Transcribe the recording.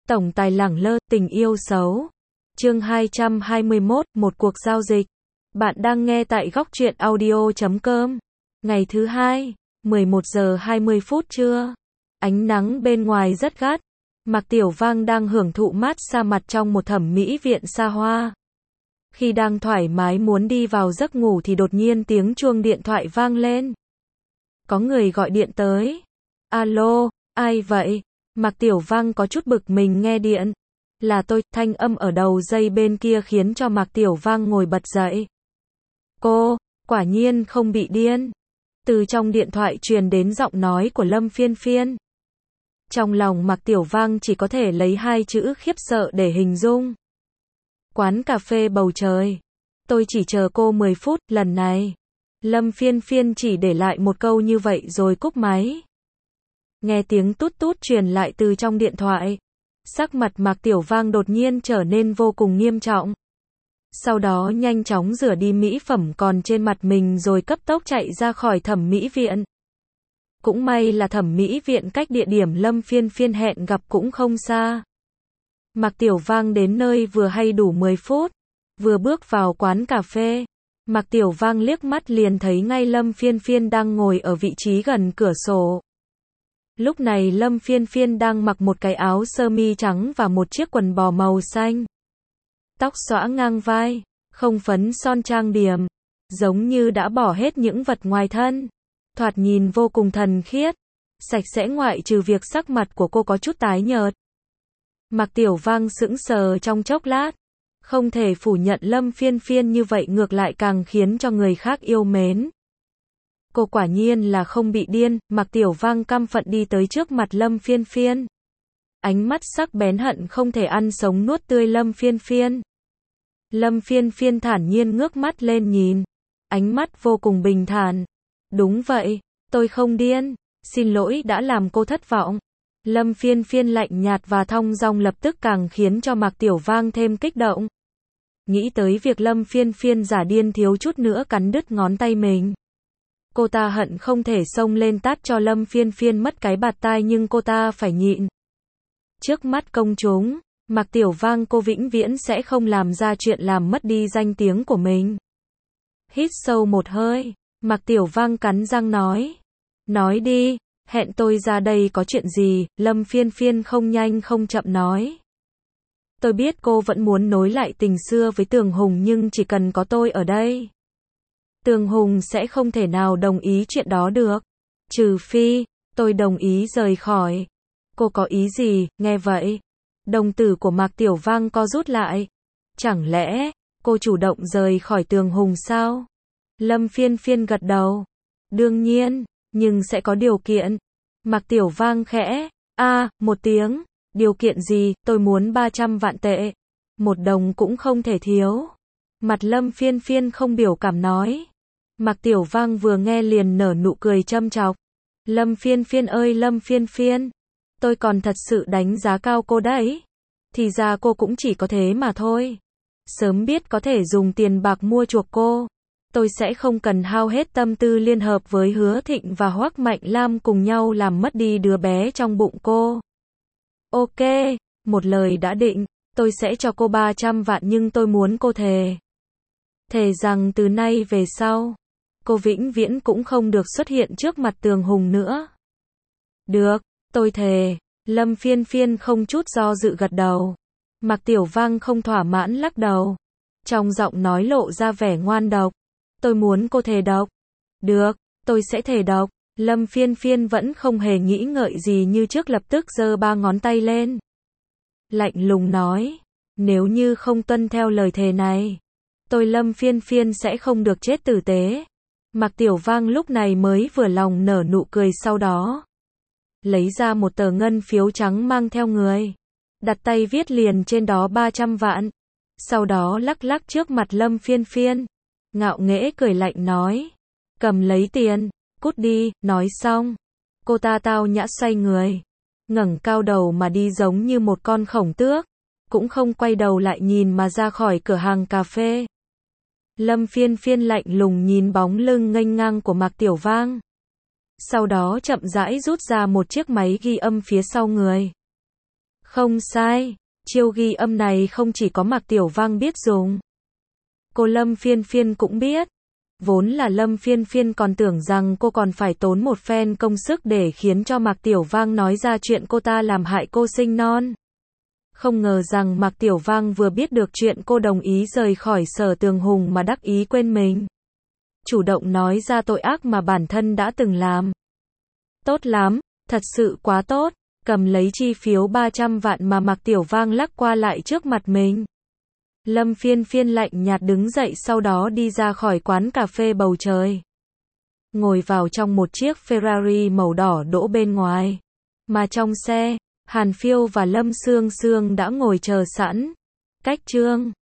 Tổng tài lẳng lơ, tình yêu xấu. Chương 221, một cuộc giao dịch. Bạn đang nghe tại góc truyện audio.com. Ngày thứ hai, 11 giờ 20 phút trưa. Ánh nắng bên ngoài rất gắt. Mạc Tiểu Vang đang hưởng thụ mát xa mặt trong một thẩm mỹ viện xa hoa. Khi đang thoải mái muốn đi vào giấc ngủ thì đột nhiên tiếng chuông điện thoại vang lên. Có người gọi điện tới. Alo, ai vậy? Mạc Tiểu Vang có chút bực mình nghe điện. Là tôi, thanh âm ở đầu dây bên kia khiến cho Mạc Tiểu Vang ngồi bật dậy. Cô, quả nhiên không bị điên. Từ trong điện thoại truyền đến giọng nói của Lâm Phiên Phiên. Trong lòng Mạc Tiểu Vang chỉ có thể lấy hai chữ khiếp sợ để hình dung. Quán cà phê bầu trời. Tôi chỉ chờ cô 10 phút, lần này. Lâm Phiên Phiên chỉ để lại một câu như vậy rồi cúp máy. Nghe tiếng tút tút truyền lại từ trong điện thoại. Sắc mặt Mạc Tiểu Vang đột nhiên trở nên vô cùng nghiêm trọng. Sau đó nhanh chóng rửa đi mỹ phẩm còn trên mặt mình rồi cấp tốc chạy ra khỏi thẩm mỹ viện. Cũng may là thẩm mỹ viện cách địa điểm Lâm Phiên Phiên hẹn gặp cũng không xa. Mạc Tiểu Vang đến nơi vừa hay đủ 10 phút. Vừa bước vào quán cà phê, Mạc Tiểu Vang liếc mắt liền thấy ngay Lâm Phiên Phiên đang ngồi ở vị trí gần cửa sổ. Lúc này Lâm Phiên Phiên đang mặc một cái áo sơ mi trắng và một chiếc quần bò màu xanh. Tóc xõa ngang vai, không phấn son trang điểm, giống như đã bỏ hết những vật ngoài thân. Thoạt nhìn vô cùng thần khiết, sạch sẽ ngoại trừ việc sắc mặt của cô có chút tái nhợt. Mạc Tiểu Vang sững sờ trong chốc lát. Không thể phủ nhận Lâm Phiên Phiên như vậy ngược lại càng khiến cho người khác yêu mến. Cô quả nhiên là không bị điên. Mạc Tiểu Vang căm phận đi tới trước mặt Lâm Phiên Phiên. Ánh mắt sắc bén hận không thể ăn sống nuốt tươi Lâm Phiên Phiên. Lâm Phiên Phiên thản nhiên ngước mắt lên nhìn. Ánh mắt vô cùng bình thản. Đúng vậy, tôi không điên. Xin lỗi đã làm cô thất vọng. Lâm Phiên Phiên lạnh nhạt và thong dong lập tức càng khiến cho Mạc Tiểu Vang thêm kích động. Nghĩ tới việc Lâm Phiên Phiên giả điên thiếu chút nữa cắn đứt ngón tay mình. Cô ta hận không thể xông lên tát cho Lâm Phiên Phiên mất cái bạt tai nhưng cô ta phải nhịn. Trước mắt công chúng, Mạc Tiểu Vang cô vĩnh viễn sẽ không làm ra chuyện làm mất đi danh tiếng của mình. Hít sâu một hơi, Mạc Tiểu Vang cắn răng nói. Nói đi, hẹn tôi ra đây có chuyện gì? Lâm Phiên Phiên không nhanh không chậm nói. Tôi biết cô vẫn muốn nối lại tình xưa với Tường Hùng nhưng chỉ cần có tôi ở đây. Tường Hùng sẽ không thể nào đồng ý chuyện đó được. Trừ phi, tôi đồng ý rời khỏi. Cô có ý gì? Nghe vậy, đồng tử của Mạc Tiểu Vang co rút lại. Chẳng lẽ, cô chủ động rời khỏi Tường Hùng sao? Lâm Phiên Phiên gật đầu. Đương nhiên, nhưng sẽ có điều kiện. Mạc Tiểu Vang khẽ, một tiếng. Điều kiện gì? Tôi muốn 300 vạn tệ. Một đồng cũng không thể thiếu. Mặt Lâm Phiên Phiên không biểu cảm nói. Mạc Tiểu Vang vừa nghe liền nở nụ cười châm chọc. Lâm Phiên Phiên ơi Lâm Phiên Phiên. Tôi còn thật sự đánh giá cao cô đấy. Thì ra cô cũng chỉ có thế mà thôi. Sớm biết có thể dùng tiền bạc mua chuộc cô. Tôi sẽ không cần hao hết tâm tư liên hợp với Hứa Thịnh và Hoắc Mạnh Lam cùng nhau làm mất đi đứa bé trong bụng cô. Ok, một lời đã định, tôi sẽ cho cô 300 vạn nhưng tôi muốn cô thề. Thề rằng từ nay về sau, cô vĩnh viễn cũng không được xuất hiện trước mặt Tường Hùng nữa. Được, tôi thề. Lâm Phiên Phiên không chút do dự gật đầu. Mạc Tiểu Vang không thỏa mãn lắc đầu. Trong giọng nói lộ ra vẻ ngoan độc. Tôi muốn cô thề độc. Được, tôi sẽ thề độc. Lâm Phiên Phiên vẫn không hề nghĩ ngợi gì như trước lập tức giơ 3 ngón tay lên. Lạnh lùng nói. Nếu như không tuân theo lời thề này, tôi Lâm Phiên Phiên sẽ không được chết tử tế. Mạc Tiểu Vang lúc này mới vừa lòng nở nụ cười sau đó. Lấy ra một tờ ngân phiếu trắng mang theo người. Đặt tay viết liền trên đó 300 vạn. Sau đó lắc lắc trước mặt Lâm Phiên Phiên. Ngạo nghễ cười lạnh nói. Cầm lấy tiền, cút đi, nói xong. Cô ta tao nhã xoay người. Ngẩng cao đầu mà đi giống như một con khổng tước. Cũng không quay đầu lại nhìn mà ra khỏi cửa hàng cà phê. Lâm Phiên Phiên lạnh lùng nhìn bóng lưng nghênh ngang của Mạc Tiểu Vang. Sau đó chậm rãi rút ra một chiếc máy ghi âm phía sau người. Không sai, chiêu ghi âm này không chỉ có Mạc Tiểu Vang biết dùng. Cô Lâm Phiên Phiên cũng biết. Vốn là Lâm Phiên Phiên còn tưởng rằng cô còn phải tốn một phen công sức để khiến cho Mạc Tiểu Vang nói ra chuyện cô ta làm hại cô sinh non. Không ngờ rằng Mạc Tiểu Vang vừa biết được chuyện cô đồng ý rời khỏi Sở Tường Hùng mà đắc ý quên mình. Chủ động nói ra tội ác mà bản thân đã từng làm. Tốt lắm, thật sự quá tốt. Cầm lấy chi phiếu 300 vạn mà Mạc Tiểu Vang lắc qua lại trước mặt mình. Lâm Phiên Phiên lạnh nhạt đứng dậy, sau đó đi ra khỏi quán cà phê Bầu Trời. Ngồi vào trong một chiếc Ferrari màu đỏ đỗ bên ngoài. Mà trong xe, Hàn Phiêu và Lâm Sương Sương đã ngồi chờ sẵn. Cách Trương